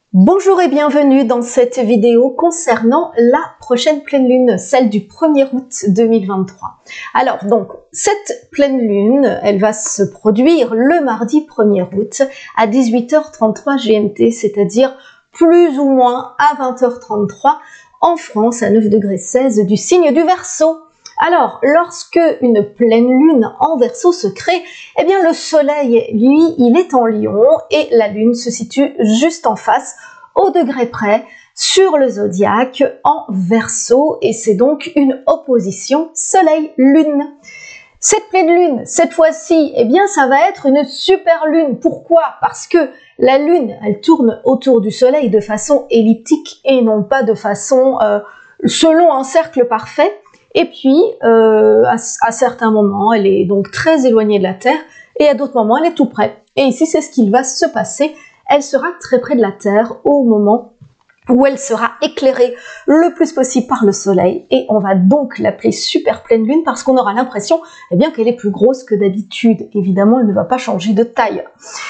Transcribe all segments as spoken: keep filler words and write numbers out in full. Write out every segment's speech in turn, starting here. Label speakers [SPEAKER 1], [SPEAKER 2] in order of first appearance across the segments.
[SPEAKER 1] Bonjour et bienvenue dans cette vidéo concernant la prochaine pleine lune, celle du premier août deux mille vingt-trois. Alors donc, cette pleine lune, elle va se produire le mardi premier août à dix-huit heures trente-trois G M T, c'est-à-dire plus ou moins à vingt heures trente-trois en France, à neuf degrés seize du signe du Verseau. Alors, lorsque une pleine lune en Verseau se crée, eh bien le soleil, lui, il est en Lion et la lune se situe juste en face, au degré près, sur le zodiaque en Verseau, et c'est donc une opposition soleil-lune. Cette pleine lune, cette fois-ci, eh bien ça va être une super lune. Pourquoi? Parce que la lune, elle tourne autour du soleil de façon elliptique et non pas de façon euh, selon un cercle parfait. Et puis, euh, à, à certains moments, elle est donc très éloignée de la Terre, et à d'autres moments, elle est tout près. Et ici, c'est ce qui va se passer. Elle sera très près de la Terre au moment où elle sera éclairée le plus possible par le Soleil. Et on va donc l'appeler super pleine lune parce qu'on aura l'impression eh bien, qu'elle est plus grosse que d'habitude. Évidemment, elle ne va pas changer de taille.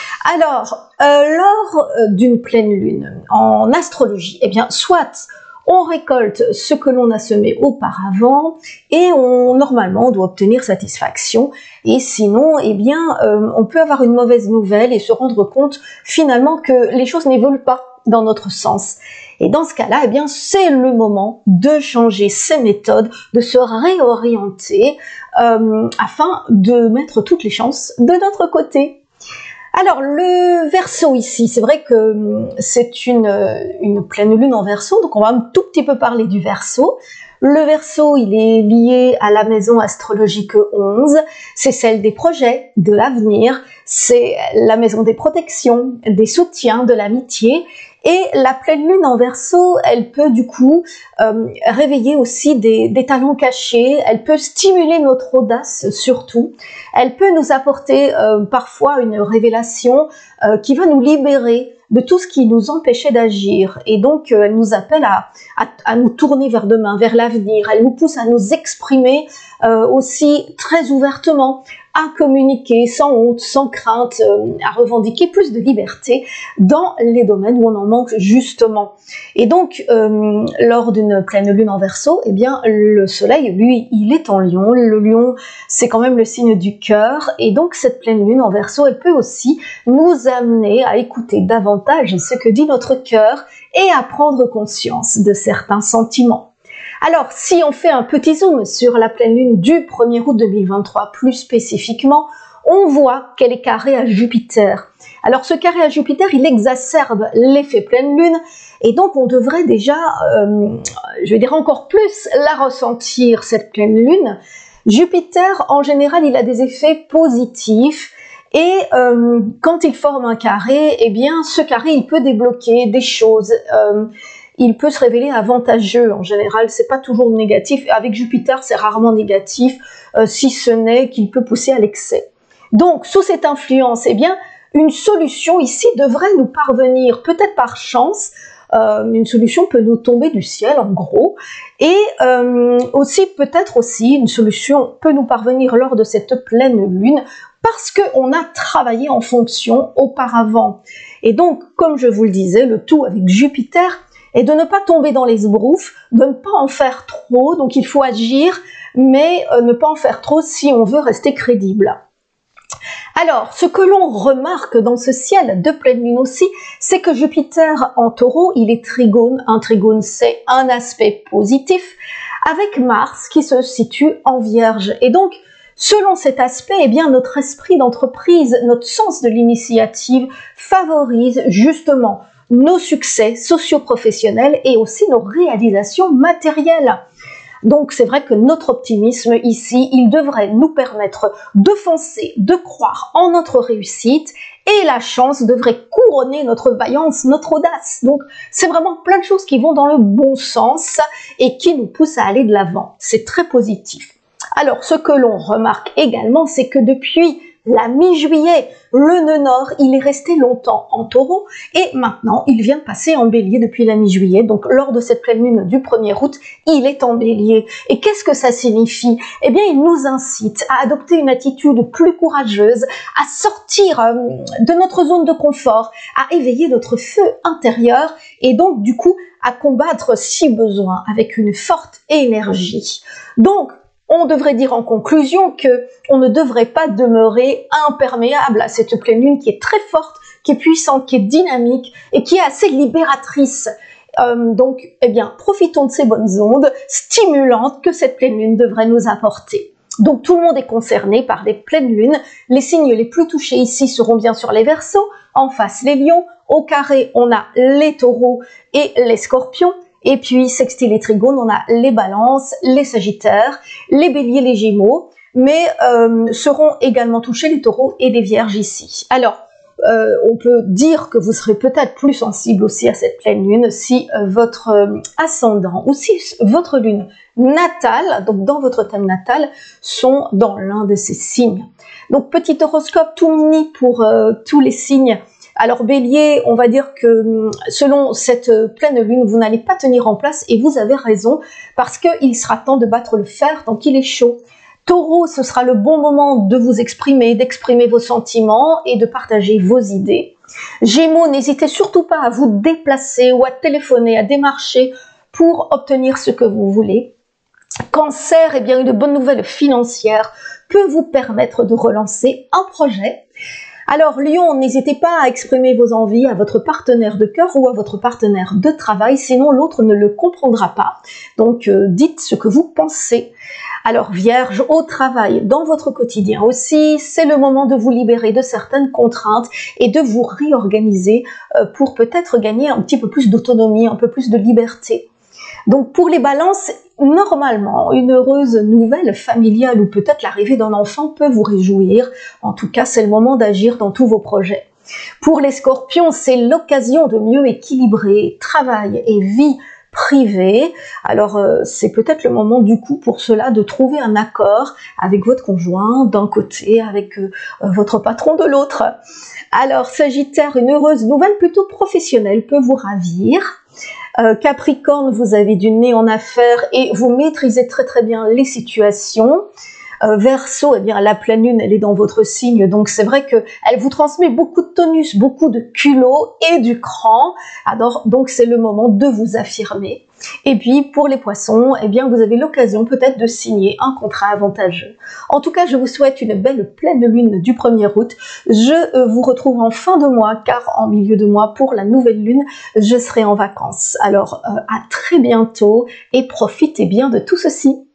[SPEAKER 1] Alors, euh, lors d'une pleine lune, en astrologie, eh bien, soit on récolte ce que l'on a semé auparavant et on, normalement, on doit obtenir satisfaction. Et sinon, eh bien, euh, on peut avoir une mauvaise nouvelle et se rendre compte finalement que les choses n'évoluent pas dans notre sens. Et dans ce cas-là, eh bien, c'est le moment de changer ses méthodes, de se réorienter euh, afin de mettre toutes les chances de notre côté. Alors, le Verseau ici, c'est vrai que c'est une, une pleine lune en Verseau, donc on va un tout petit peu parler du Verseau. Le Verseau, il est lié à la maison astrologique onze, c'est celle des projets, de l'avenir, c'est la maison des protections, des soutiens, de l'amitié. Et la pleine lune en Verseau, elle peut du coup euh, réveiller aussi des, des talents cachés, elle peut stimuler notre audace surtout, elle peut nous apporter euh, parfois une révélation euh, qui va nous libérer de tout ce qui nous empêchait d'agir. Et donc, euh, elle nous appelle à, à, à nous tourner vers demain, vers l'avenir, elle nous pousse à nous exprimer euh, aussi très ouvertement, à communiquer sans honte, sans crainte, euh, à revendiquer plus de liberté dans les domaines où on en manque justement. Et donc, euh, lors d'une pleine lune en Verseau, eh bien, le soleil, lui, il est en Lion. Le Lion, c'est quand même le signe du cœur. Et donc, cette pleine lune en Verseau, elle peut aussi nous amener à écouter davantage ce que dit notre cœur et à prendre conscience de certains sentiments. Alors, si on fait un petit zoom sur la pleine lune du premier août deux mille vingt-trois, plus spécifiquement, on voit qu'elle est carrée à Jupiter. Alors, ce carré à Jupiter, il exacerbe l'effet pleine lune, et donc on devrait déjà, euh, je vais dire encore plus, la ressentir, cette pleine lune. Jupiter, en général, il a des effets positifs, et euh, quand il forme un carré, eh bien, ce carré, il peut débloquer des choses. Euh, il peut se révéler avantageux. En général, c'est pas toujours négatif. Avec Jupiter, c'est rarement négatif, euh, si ce n'est qu'il peut pousser à l'excès. Donc, sous cette influence, eh bien, une solution ici devrait nous parvenir, peut-être par chance. Euh, une solution peut nous tomber du ciel, en gros. Et euh, aussi, peut-être aussi, une solution peut nous parvenir lors de cette pleine lune, parce qu'on a travaillé en fonction auparavant. Et donc, comme je vous le disais, le tout avec Jupiter, et de ne pas tomber dans les esbroufs, de ne pas en faire trop, donc il faut agir, mais euh, ne pas en faire trop si on veut rester crédible. Alors, ce que l'on remarque dans ce ciel de pleine lune aussi, c'est que Jupiter en Taureau, il est trigone. Un trigone, c'est un aspect positif, avec Mars qui se situe en Vierge. Et donc, selon cet aspect, eh bien, notre esprit d'entreprise, notre sens de l'initiative favorise justement nos succès socio-professionnels et aussi nos réalisations matérielles. Donc c'est vrai que notre optimisme ici, il devrait nous permettre de foncer, de croire en notre réussite, et la chance devrait couronner notre vaillance, notre audace. Donc c'est vraiment plein de choses qui vont dans le bon sens et qui nous poussent à aller de l'avant. C'est très positif. Alors ce que l'on remarque également, c'est que depuis la mi-juillet. Le nœud nord, il est resté longtemps en taureau et maintenant il vient de passer en bélier depuis la mi-juillet. Donc lors de cette pleine lune du premier août, il est en bélier. Et qu'est-ce que ça signifie? Eh bien, il nous incite à adopter une attitude plus courageuse, à sortir euh, de notre zone de confort, à éveiller notre feu intérieur et donc du coup à combattre si besoin avec une forte énergie. Donc, on devrait dire en conclusion que on ne devrait pas demeurer imperméable à cette pleine lune qui est très forte, qui est puissante, qui est dynamique et qui est assez libératrice. Euh, donc, eh bien, profitons de ces bonnes ondes stimulantes que cette pleine lune devrait nous apporter. Donc, tout le monde est concerné par les pleines lunes. Les signes les plus touchés ici seront bien sûr les Verseaux, en face les Lions, au carré on a les Taureaux et les Scorpions. Et puis, sextile et trigone, on a les Balances, les Sagittaires, les Béliers, les Gémeaux, mais euh, seront également touchés les Taureaux et les Vierges ici. Alors, euh, on peut dire que vous serez peut-être plus sensible aussi à cette pleine lune si euh, votre euh, ascendant ou si votre lune natale, donc dans votre thème natal, sont dans l'un de ces signes. Donc, petit horoscope tout mini pour euh, tous les signes. Alors Bélier, on va dire que selon cette pleine lune, vous n'allez pas tenir en place et vous avez raison parce qu'il sera temps de battre le fer tant qu'il est chaud. Taureau, ce sera le bon moment de vous exprimer, d'exprimer vos sentiments et de partager vos idées. Gémeaux, n'hésitez surtout pas à vous déplacer ou à téléphoner, à démarcher pour obtenir ce que vous voulez. Cancer, eh bien une bonne nouvelle financière peut vous permettre de relancer un projet. Alors Lion, n'hésitez pas à exprimer vos envies à votre partenaire de cœur ou à votre partenaire de travail, sinon l'autre ne le comprendra pas. Donc euh, dites ce que vous pensez. Alors Vierge, au travail, dans votre quotidien aussi, c'est le moment de vous libérer de certaines contraintes et de vous réorganiser euh, pour peut-être gagner un petit peu plus d'autonomie, un peu plus de liberté. Donc pour les balances, normalement, une heureuse nouvelle familiale ou peut-être l'arrivée d'un enfant peut vous réjouir. En tout cas, c'est le moment d'agir dans tous vos projets. Pour les scorpions, c'est l'occasion de mieux équilibrer travail et vie privée. Alors, euh, c'est peut-être le moment du coup pour cela de trouver un accord avec votre conjoint d'un côté, avec euh, votre patron de l'autre. Alors, Sagittaire, une heureuse nouvelle plutôt professionnelle peut vous ravir. Euh, Capricorne, vous avez du nez en affaires et vous maîtrisez très très bien les situations. Euh, Verseau, eh bien la pleine lune, elle est dans votre signe, donc c'est vrai que elle vous transmet beaucoup de tonus, beaucoup de culot et du cran. Alors donc c'est le moment de vous affirmer. Et puis pour les poissons, eh bien vous avez l'occasion peut-être de signer un contrat avantageux. En tout cas, je vous souhaite une belle pleine lune du premier août. Je euh, vous retrouve en fin de mois, car en milieu de mois, pour la nouvelle lune, je serai en vacances. Alors euh, à très bientôt et profitez bien de tout ceci.